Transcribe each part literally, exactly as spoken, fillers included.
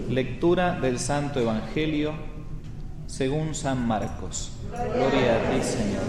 Lectura del Santo Evangelio según San Marcos. Gloria a ti, Señor.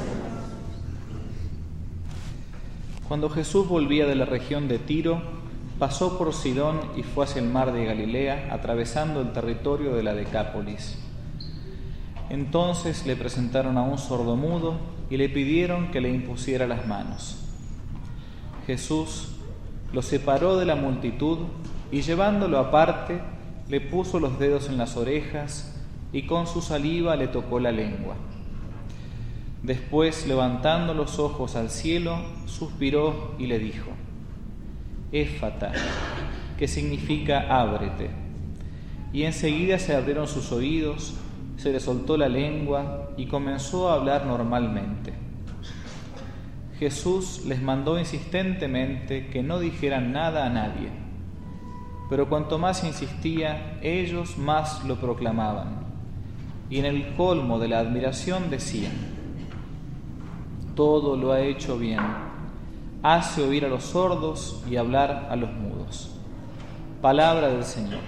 Cuando Jesús volvía de la región de Tiro, pasó por Sidón y fue hacia el mar de Galilea, atravesando el territorio de la Decápolis. Entonces le presentaron a un sordomudo y le pidieron que le impusiera las manos. Jesús lo separó de la multitud y, llevándolo aparte, le puso los dedos en las orejas y con su saliva le tocó la lengua. Después, levantando los ojos al cielo, suspiró y le dijo: Éfata, que significa ábrete. Y enseguida se abrieron sus oídos, se le soltó la lengua y comenzó a hablar normalmente. Jesús les mandó insistentemente que no dijeran nada a nadie, pero cuanto más insistía, ellos más lo proclamaban, y en el colmo de la admiración decían: todo lo ha hecho bien, hace oír a los sordos y hablar a los mudos. Palabra del Señor.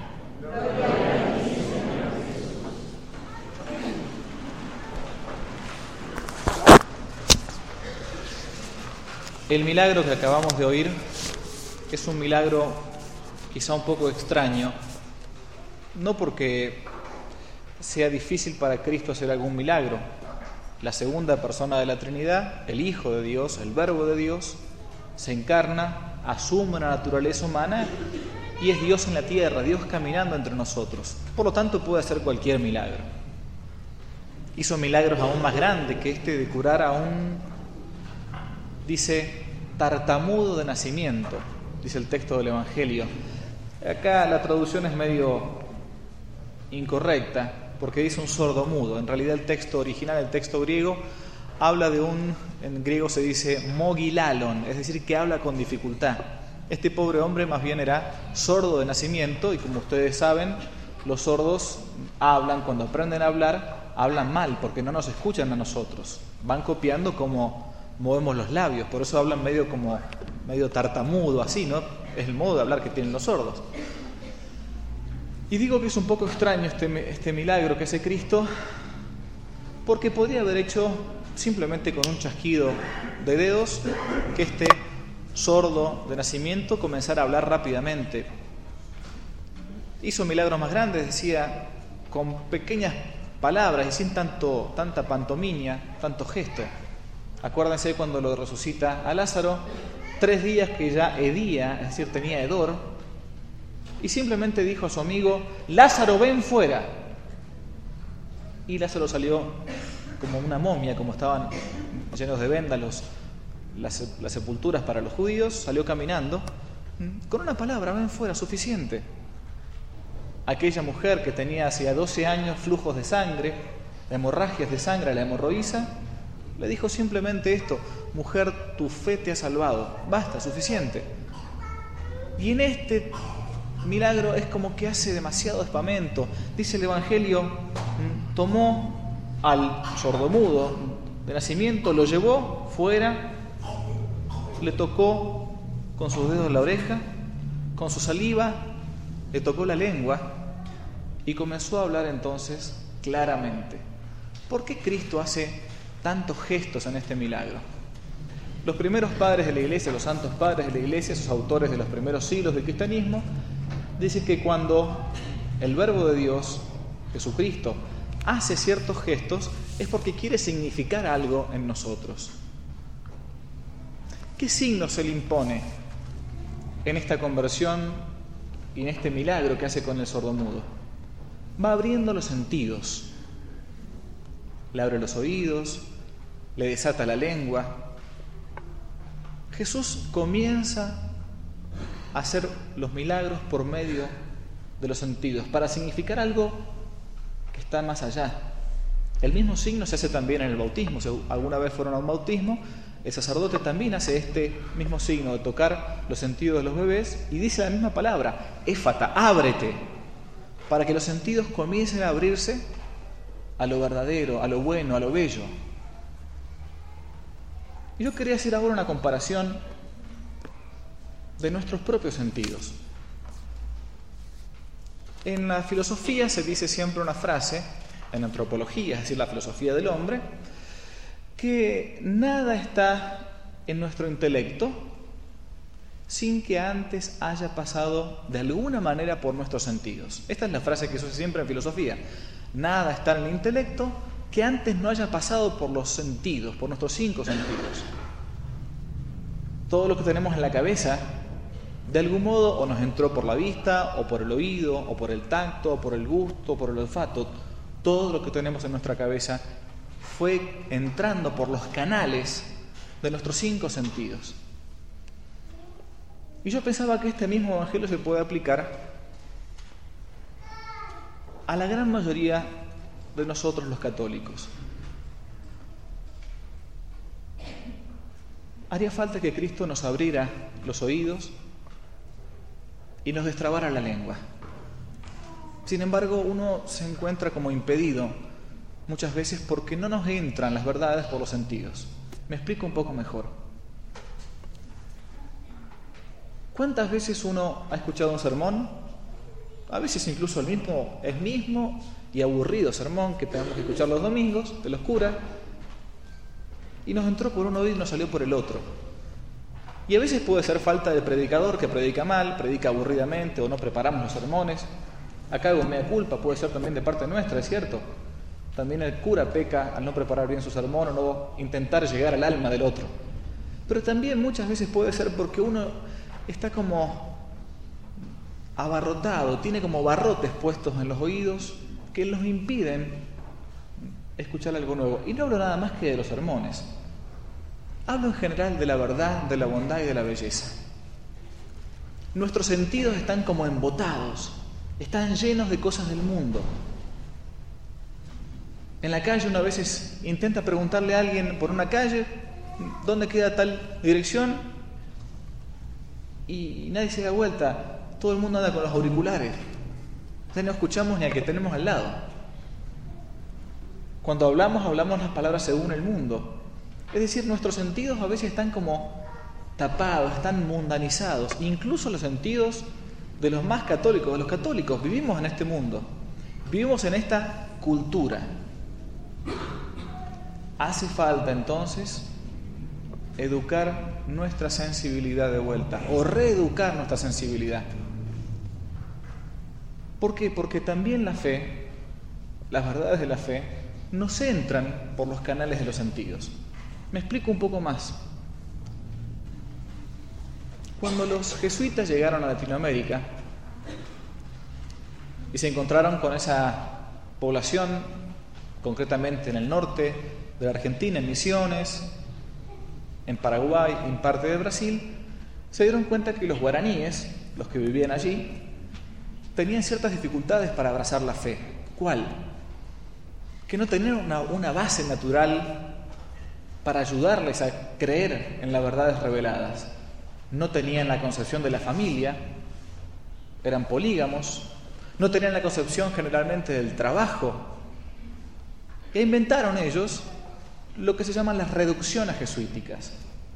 El milagro que acabamos de oír es un milagro quizá un poco extraño, no porque sea difícil para Cristo hacer algún milagro. La segunda persona de la Trinidad, el Hijo de Dios, el Verbo de Dios, se encarna, asume una naturaleza humana y es Dios en la tierra, Dios caminando entre nosotros. Por lo tanto, puede hacer cualquier milagro. Hizo milagros aún más grandes que este de curar a un, dice, tartamudo de nacimiento, dice el texto del Evangelio. Acá la traducción es medio incorrecta, porque dice un sordomudo. En realidad el texto original, el texto griego, habla de un, en griego se dice mogilalon, es decir, que habla con dificultad. Este pobre hombre más bien era sordo de nacimiento, y como ustedes saben, los sordos hablan, cuando aprenden a hablar, hablan mal, porque no nos escuchan a nosotros. Van copiando cómo movemos los labios, por eso hablan medio como medio tartamudo, así, ¿no? Es el modo de hablar que tienen los sordos. Y digo que es un poco extraño este, este milagro que hace Cristo, porque podría haber hecho simplemente con un chasquido de dedos que este sordo de nacimiento comenzara a hablar rápidamente. Hizo milagros más grandes, decía, con pequeñas palabras y sin tanto, tanta pantomimia, tanto gesto. Acuérdense cuando lo resucita a Lázaro, tres días que ya hedía, es decir, tenía hedor, y simplemente dijo a su amigo: Lázaro, ven fuera. Y Lázaro salió como una momia, como estaban llenos de vendas los, las, las sepulturas para los judíos, salió caminando, con una palabra: ven fuera, suficiente. Aquella mujer que tenía hacía doce años flujos de sangre, hemorragias de sangre, la hemorroísa, le dijo simplemente esto: mujer, tu fe te ha salvado, basta, suficiente. Y en este milagro es como que hace demasiado espamento. Dice el Evangelio, tomó al sordomudo de nacimiento, lo llevó fuera, le tocó con sus dedos la oreja, con su saliva le tocó la lengua y comenzó a hablar entonces claramente. ¿Por qué Cristo hace tantos gestos en este milagro? Los primeros padres de la Iglesia, los santos padres de la Iglesia, esos autores de los primeros siglos del cristianismo, dicen que cuando el Verbo de Dios, Jesucristo, hace ciertos gestos es porque quiere significar algo en nosotros. ¿Qué signo se le impone en esta conversión y en este milagro que hace con el sordomudo? Va abriendo los sentidos. Le abre los oídos, le desata la lengua. Jesús comienza a hacer los milagros por medio de los sentidos, para significar algo que está más allá. El mismo signo se hace también en el bautismo. Si alguna vez fueron a un bautismo, el sacerdote también hace este mismo signo de tocar los sentidos de los bebés y dice la misma palabra: éfata, ábrete, para que los sentidos comiencen a abrirse a lo verdadero, a lo bueno, a lo bello. Y yo quería hacer ahora una comparación de nuestros propios sentidos. En la filosofía se dice siempre una frase, en antropología, es decir, la filosofía del hombre, que nada está en nuestro intelecto sin que antes haya pasado de alguna manera por nuestros sentidos. Esta es la frase que se usa siempre en filosofía. Nada está en el intelecto que antes no haya pasado por los sentidos, por nuestros cinco sentidos. Todo lo que tenemos en la cabeza, de algún modo, o nos entró por la vista, o por el oído, o por el tacto, o por el gusto, o por el olfato. Todo lo que tenemos en nuestra cabeza fue entrando por los canales de nuestros cinco sentidos. Y yo pensaba que este mismo evangelio se puede aplicar a la gran mayoría de nosotros los católicos. Haría falta que Cristo nos abriera los oídos y nos destrabara la lengua. Sin embargo, uno se encuentra como impedido muchas veces porque no nos entran las verdades por los sentidos. Me explico un poco mejor. ¿Cuántas veces uno ha escuchado un sermón? A veces incluso el mismo, el mismo y aburrido sermón que tenemos que escuchar los domingos de los curas, y nos entró por un oído y nos salió por el otro. Y a veces puede ser falta del predicador que predica mal, predica aburridamente o no preparamos los sermones. Acá hago mea culpa, puede ser también de parte nuestra, ¿es cierto? También el cura peca al no preparar bien su sermón o no intentar llegar al alma del otro. Pero también muchas veces puede ser porque uno está como abarrotado, tiene como barrotes puestos en los oídos que nos impiden escuchar algo nuevo. Y no hablo nada más que de los sermones. Hablo en general de la verdad, de la bondad y de la belleza. Nuestros sentidos están como embotados, están llenos de cosas del mundo. En la calle uno a veces intenta preguntarle a alguien por una calle dónde queda tal dirección y nadie se da vuelta. Todo el mundo anda con los auriculares. Ya no escuchamos ni al que tenemos al lado. Cuando hablamos, hablamos las palabras según el mundo. Es decir, nuestros sentidos a veces están como tapados, están mundanizados. Incluso los sentidos de los más católicos, de los católicos. Vivimos en este mundo. Vivimos en esta cultura. Hace falta entonces educar nuestra sensibilidad de vuelta o reeducar nuestra sensibilidad. ¿Por qué? Porque también la fe, las verdades de la fe, nos entran por los canales de los sentidos. Me explico un poco más. Cuando los jesuitas llegaron a Latinoamérica y se encontraron con esa población, concretamente en el norte de la Argentina, en Misiones, en Paraguay y en parte de Brasil, se dieron cuenta que los guaraníes, los que vivían allí, tenían ciertas dificultades para abrazar la fe. ¿Cuál? Que no tenían una, una base natural para ayudarles a creer en las verdades reveladas. No tenían la concepción de la familia, eran polígamos, no tenían la concepción generalmente del trabajo. E inventaron ellos lo que se llaman las reducciones jesuíticas.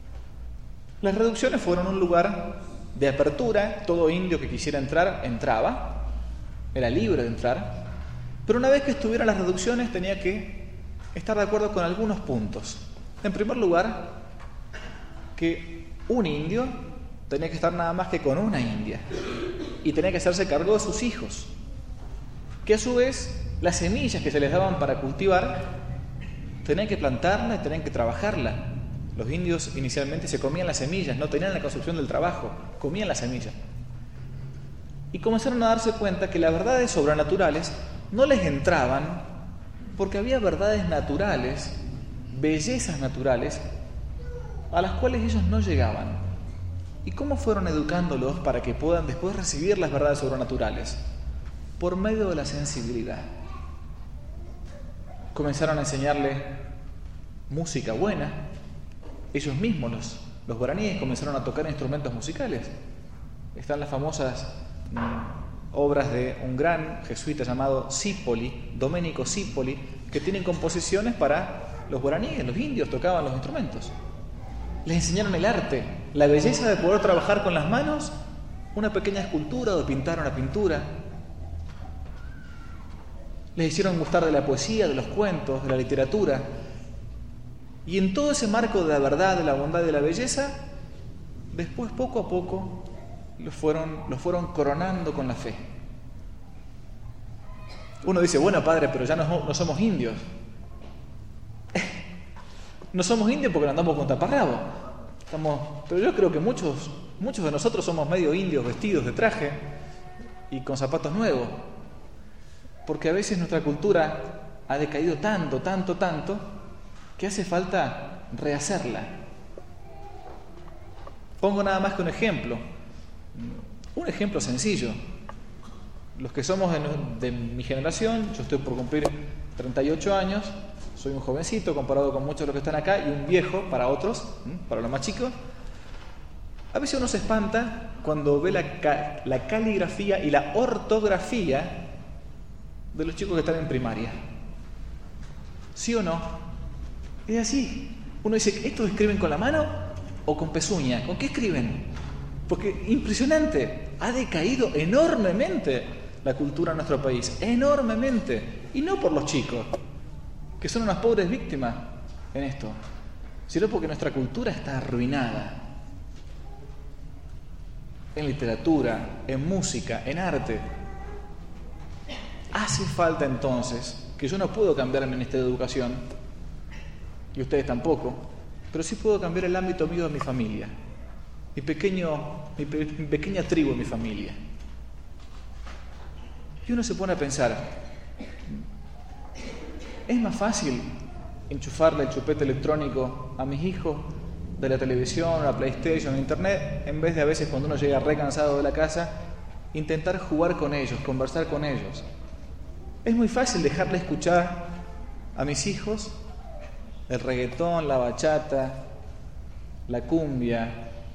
Las reducciones fueron un lugar de apertura, todo indio que quisiera entrar, entraba, era libre de entrar, pero una vez que estuvieran las reducciones tenía que estar de acuerdo con algunos puntos. En primer lugar, que un indio tenía que estar nada más que con una india y tenía que hacerse cargo de sus hijos, que a su vez las semillas que se les daban para cultivar tenían que plantarla y tenían que trabajarla. Los indios inicialmente se comían las semillas, no tenían la concepción del trabajo, comían las semillas. Y comenzaron a darse cuenta que las verdades sobrenaturales no les entraban porque había verdades naturales, bellezas naturales, a las cuales ellos no llegaban. ¿Y cómo fueron educándolos para que puedan después recibir las verdades sobrenaturales? Por medio de la sensibilidad. Comenzaron a enseñarle música buena. Ellos mismos, los, los guaraníes, comenzaron a tocar instrumentos musicales. Están las famosas mmm, obras de un gran jesuita llamado Cipoli, Domenico Cipoli, que tienen composiciones para los guaraníes, los indios tocaban los instrumentos. Les enseñaron el arte, la belleza de poder trabajar con las manos, una pequeña escultura o de pintar una pintura. les hicieron gustar de la poesía, de los cuentos, de la literatura. Y en todo ese marco de la verdad, de la bondad y de la belleza, después poco a poco los fueron, los fueron coronando con la fe. Uno dice, bueno padre, pero ya no, no somos indios. No somos indios porque no andamos con taparrabo. Estamos, pero yo creo que muchos, muchos de nosotros somos medio indios vestidos de traje y con zapatos nuevos. Porque a veces nuestra cultura ha decaído tanto, tanto, tanto, que hace falta rehacerla. Pongo nada más que un ejemplo. Un ejemplo sencillo. Los que somos de, de mi generación, yo estoy por cumplir treinta y ocho años, soy un jovencito comparado con muchos de los que están acá y un viejo para otros, para los más chicos. A veces uno se espanta cuando ve la, la caligrafía y la ortografía de los chicos que están en primaria. ¿Sí o no? Es así. Uno dice, ¿estos escriben con la mano o con pezuña? ¿Con qué escriben? Porque impresionante, ha decaído enormemente la cultura en nuestro país, enormemente. Y no por los chicos, que son unas pobres víctimas en esto, sino porque nuestra cultura está arruinada. En literatura, en música, en arte. Hace falta entonces, que yo no puedo cambiar el Ministerio de Educación, y ustedes tampoco, pero sí puedo cambiar el ámbito mío de mi familia, mi, pequeño, mi, pe, mi pequeña tribu de mi familia. Y uno se pone a pensar, ¿es más fácil enchufarle el chupete electrónico a mis hijos de la televisión, la PlayStation, Internet, en vez de a veces cuando uno llega re cansado de la casa, intentar jugar con ellos, conversar con ellos? Es muy fácil dejarle escuchar a mis hijos el reggaetón, la bachata, la cumbia,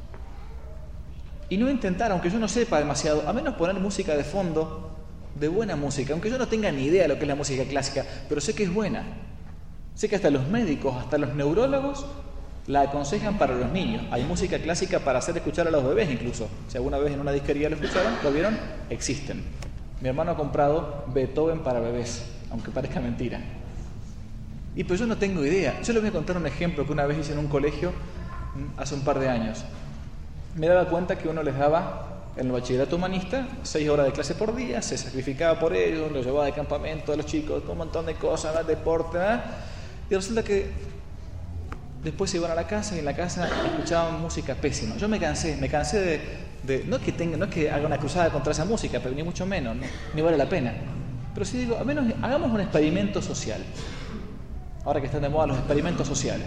y no intentar, aunque yo no sepa demasiado, a menos poner música de fondo, de buena música, aunque yo no tenga ni idea de lo que es la música clásica, pero sé que es buena. Sé que hasta los médicos, hasta los neurólogos la aconsejan para los niños. Hay música clásica para hacer escuchar a los bebés incluso. Si alguna vez en una disquería lo escucharon, lo vieron, existen. Mi hermano ha comprado Beethoven para bebés, aunque parezca mentira. Y pues yo no tengo idea. Yo les voy a contar un ejemplo que una vez hice en un colegio hace un par de años. Me daba cuenta que uno les daba, en el bachillerato humanista, seis horas de clase por día, se sacrificaba por ellos, los llevaba de campamento a los chicos, un montón de cosas, ¿no? Deporte, ¿no? Y resulta que después se iban a la casa y en la casa escuchaban música pésima. Yo me cansé, me cansé de... de no, es que tenga, no es que haga una cruzada contra esa música, pero ni mucho menos, ¿no? Ni vale la pena. Pero sí digo, al menos hagamos un experimento social. Ahora que están de moda los experimentos sociales.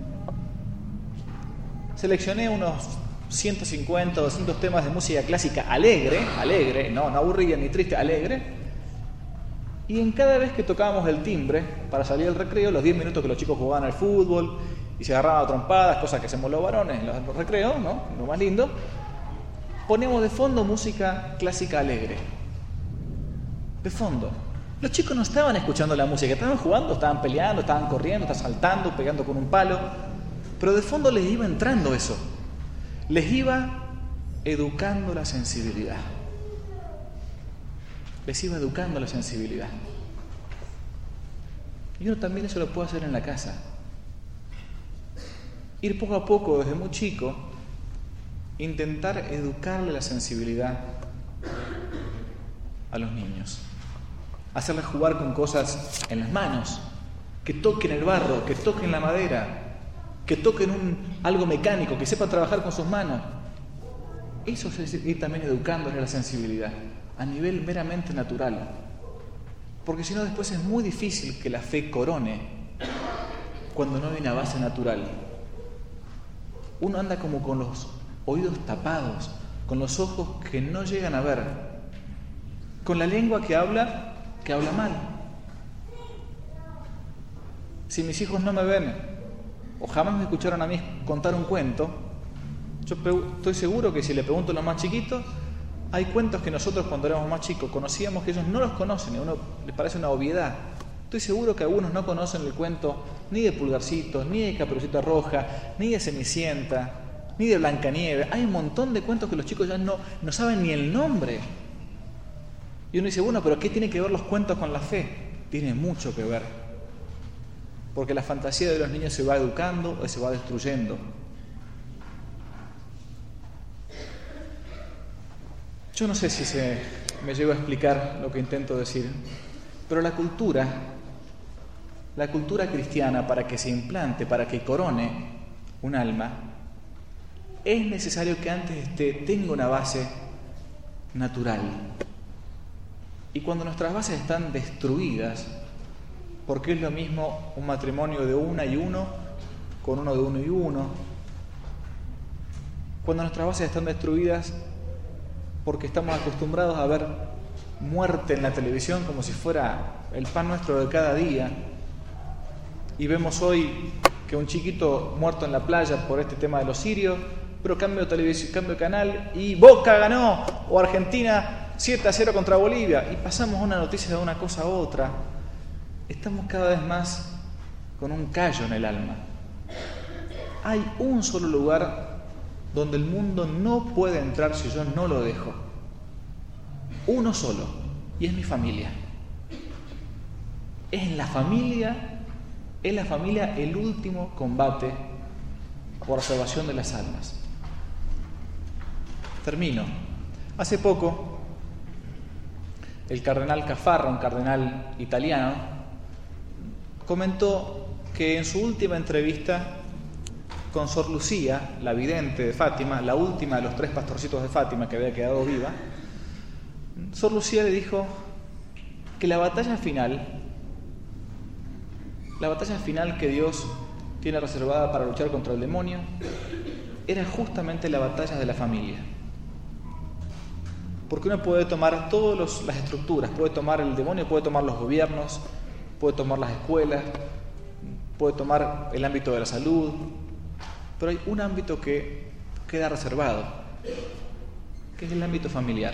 Seleccioné unos ciento cincuenta o doscientos temas de música clásica alegre, alegre, no, no aburrida ni triste, alegre. Y en cada vez que tocábamos el timbre para salir del recreo, los diez minutos que los chicos jugaban al fútbol y se agarraban a trompadas, cosas que hacemos los varones en los recreos, ¿no? Lo más lindo. Ponemos de fondo música clásica alegre. De fondo. Los chicos no estaban escuchando la música, estaban jugando, estaban peleando, estaban corriendo, estaban saltando, pegando con un palo. Pero de fondo les iba entrando eso. Les iba educando la sensibilidad. Les iba educando la sensibilidad. Y uno también eso lo puede hacer en la casa. Ir poco a poco, desde muy chico, intentar educarle la sensibilidad a los niños. Hacerles jugar con cosas en las manos, que toquen el barro, que toquen la madera, que toquen un, algo mecánico, que sepan trabajar con sus manos. Eso es ir también educándole la sensibilidad, a nivel meramente natural. Porque si no, después es muy difícil que la fe corone cuando no hay una base natural. Uno anda como con los oídos tapados, con los ojos que no llegan a ver, con la lengua que habla, que habla mal. Si mis hijos no me ven o jamás me escucharon a mí contar un cuento, yo estoy seguro que si le pregunto a los más chiquitos, hay cuentos que nosotros cuando éramos más chicos conocíamos que ellos no los conocen y a uno les parece una obviedad. Estoy seguro que algunos no conocen el cuento ni de Pulgarcito, ni de Caperucita Roja, ni de Cenicienta, ni de Blancanieves. Hay un montón de cuentos que los chicos ya no, no saben ni el nombre. Y uno dice, bueno, pero ¿qué tiene que ver los cuentos con la fe? tiene mucho que ver, porque la fantasía de los niños se va educando o se va destruyendo. Yo no sé si se me llego a explicar lo que intento decir, pero la cultura, la cultura cristiana, para que se implante, para que corone un alma, es necesario que antes este, tenga una base natural. Y cuando nuestras bases están destruidas, porque es lo mismo un matrimonio de una y uno con uno de uno y uno, cuando nuestras bases están destruidas porque estamos acostumbrados a ver muerte en la televisión como si fuera el pan nuestro de cada día, y vemos hoy que un chiquito muerto en la playa por este tema de los sirios, pero cambio de televisión, cambio de canal y Boca ganó, o Argentina siete a cero contra Bolivia, y pasamos una noticia de una cosa a otra. Estamos cada vez más con un callo en el alma. Hay un solo lugar donde el mundo no puede entrar si yo no lo dejo. Uno solo, y es mi familia. Es en la familia, es la familia el último combate por la salvación de las almas. Termino. Hace poco, el cardenal Caffarra, un cardenal italiano, comentó que en su última entrevista con Sor Lucía, la vidente de Fátima, la última de los tres pastorcitos de Fátima que había quedado viva, Sor Lucía le dijo que la batalla final, la batalla final que Dios tiene reservada para luchar contra el demonio, era justamente la batalla de la familia. Porque uno puede tomar todas las estructuras, puede tomar el demonio, puede tomar los gobiernos, puede tomar las escuelas, puede tomar el ámbito de la salud, pero hay un ámbito que queda reservado, que es el ámbito familiar.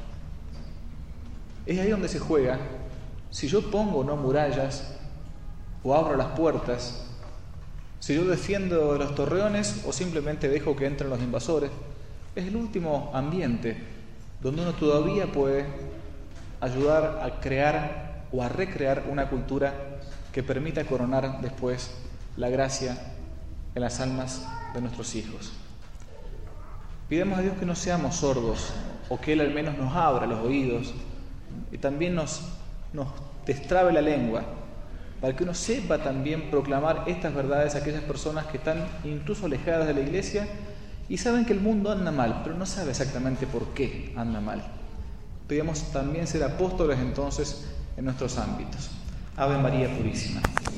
Es ahí donde se juega si yo pongo o no murallas o abro las puertas, si yo defiendo los torreones o simplemente dejo que entren los invasores. Es el último ambiente donde uno todavía puede ayudar a crear o a recrear una cultura que permita coronar después la gracia en las almas de nuestros hijos. Pidamos a Dios que no seamos sordos, o que Él al menos nos abra los oídos y también nos, nos destrabe la lengua, para que uno sepa también proclamar estas verdades a aquellas personas que están incluso alejadas de la iglesia y saben que el mundo anda mal, pero no sabe exactamente por qué anda mal. Pidamos también ser apóstoles entonces en nuestros ámbitos. Ave María Purísima.